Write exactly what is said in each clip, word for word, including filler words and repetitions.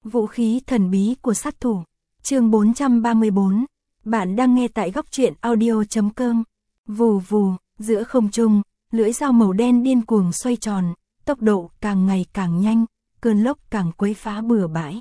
Vũ khí thần bí của sát thủ. Chương bốn trăm ba mươi bốn. Bạn đang nghe tại góc truyện audio chấm com. Vù vù, giữa không trung, lưỡi dao màu đen điên cuồng xoay tròn, tốc độ càng ngày càng nhanh, cơn lốc càng quấy phá bừa bãi.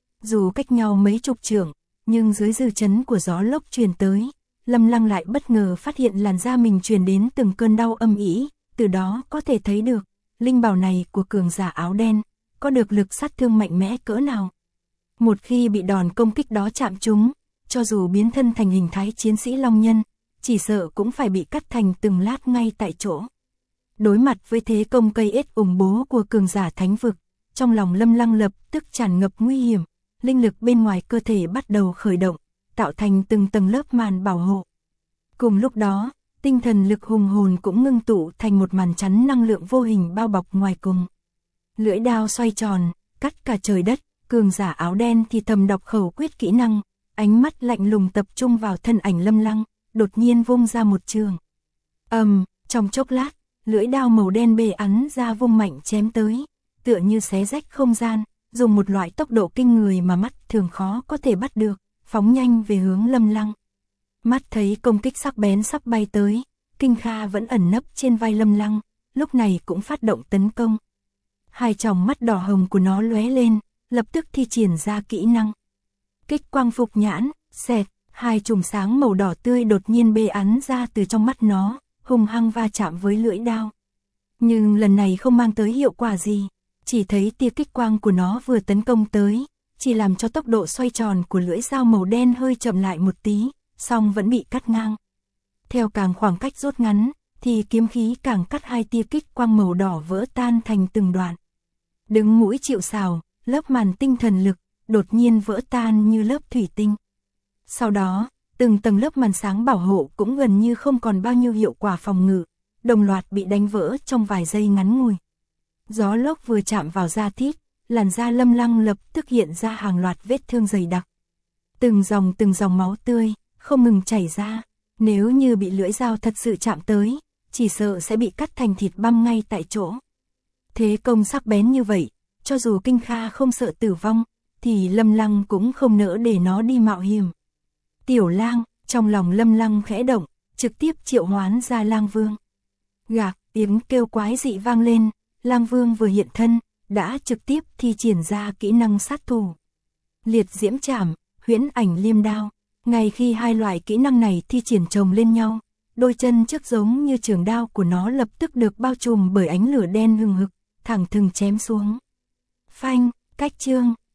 Dù cách nhau mấy chục trượng, nhưng dưới dư chấn của gió lốc truyền tới, Lâm Lăng lại bất ngờ phát hiện làn da mình truyền đến từng cơn đau âm ỉ, từ đó có thể thấy được, linh bảo này của cường giả áo đen, có được lực sát thương mạnh mẽ cỡ nào. Một khi bị đòn công kích đó chạm trúng, cho dù biến thân thành hình thái chiến sĩ long nhân, chỉ sợ cũng phải bị cắt thành từng lát ngay tại chỗ. Đối mặt với thế công cây ết ủng bố của cường giả thánh vực, trong lòng Lâm Lăng lập tức tràn ngập nguy hiểm, linh lực bên ngoài cơ thể bắt đầu khởi động, tạo thành từng tầng lớp màn bảo hộ. Cùng lúc đó, tinh thần lực hùng hồn cũng ngưng tụ thành một màn chắn năng lượng vô hình bao bọc ngoài cùng. Lưỡi đao xoay tròn, cắt cả trời đất, cường giả áo đen thì thầm đọc khẩu quyết kỹ năng, ánh mắt lạnh lùng tập trung vào thân ảnh Lâm Lăng, đột nhiên vung ra một trường. Ầm, um, trong chốc lát, lưỡi đao màu đen bề ắn ra vung mạnh chém tới, tựa như xé rách không gian, dùng một loại tốc độ kinh người mà mắt thường khó có thể bắt được, phóng nhanh về hướng Lâm Lăng. Mắt thấy công kích sắc bén sắp bay tới, Kinh Kha vẫn ẩn nấp trên vai Lâm Lăng, lúc này cũng phát động tấn công. Hai tròng mắt đỏ hồng của nó lóe lên, lập tức thi triển ra kỹ năng. Kích quang phục nhãn, xẹt, hai chùm sáng màu đỏ tươi đột nhiên bê ắn ra từ trong mắt nó, hung hăng va chạm với lưỡi đao. Nhưng lần này không mang tới hiệu quả gì, chỉ thấy tia kích quang của nó vừa tấn công tới, chỉ làm cho tốc độ xoay tròn của lưỡi dao màu đen hơi chậm lại một tí, song vẫn bị cắt ngang. Theo càng khoảng cách rút ngắn, thì kiếm khí càng cắt hai tia kích quang màu đỏ vỡ tan thành từng đoạn. Đứng mũi chịu sào, lớp màn tinh thần lực đột nhiên vỡ tan như lớp thủy tinh. Sau đó, từng tầng lớp màn sáng bảo hộ cũng gần như không còn bao nhiêu hiệu quả phòng ngự, đồng loạt bị đánh vỡ trong vài giây ngắn ngủi. Gió lốc vừa chạm vào da thịt, làn da Lâm Lăng lập tức hiện ra hàng loạt vết thương dày đặc. Từng dòng từng dòng máu tươi không ngừng chảy ra, nếu như bị lưỡi dao thật sự chạm tới, chỉ sợ sẽ bị cắt thành thịt băm ngay tại chỗ. Thế công sắc bén như vậy, cho dù Kinh Kha không sợ tử vong, thì Lâm Lăng cũng không nỡ để nó đi mạo hiểm. Tiểu Lang, trong lòng Lâm Lăng khẽ động, trực tiếp triệu hoán ra Lang Vương. Gạc, tiếng kêu quái dị vang lên, Lang Vương vừa hiện thân, đã trực tiếp thi triển ra kỹ năng sát thủ. Liệt diễm chảm, huyễn ảnh liêm đao. Ngay khi hai loại kỹ năng này thi triển chồng lên nhau, đôi chân trước giống như trường đao của nó lập tức được bao trùm bởi ánh lửa đen hừng hực, thẳng thừng chém xuống. Phanh, cách chương,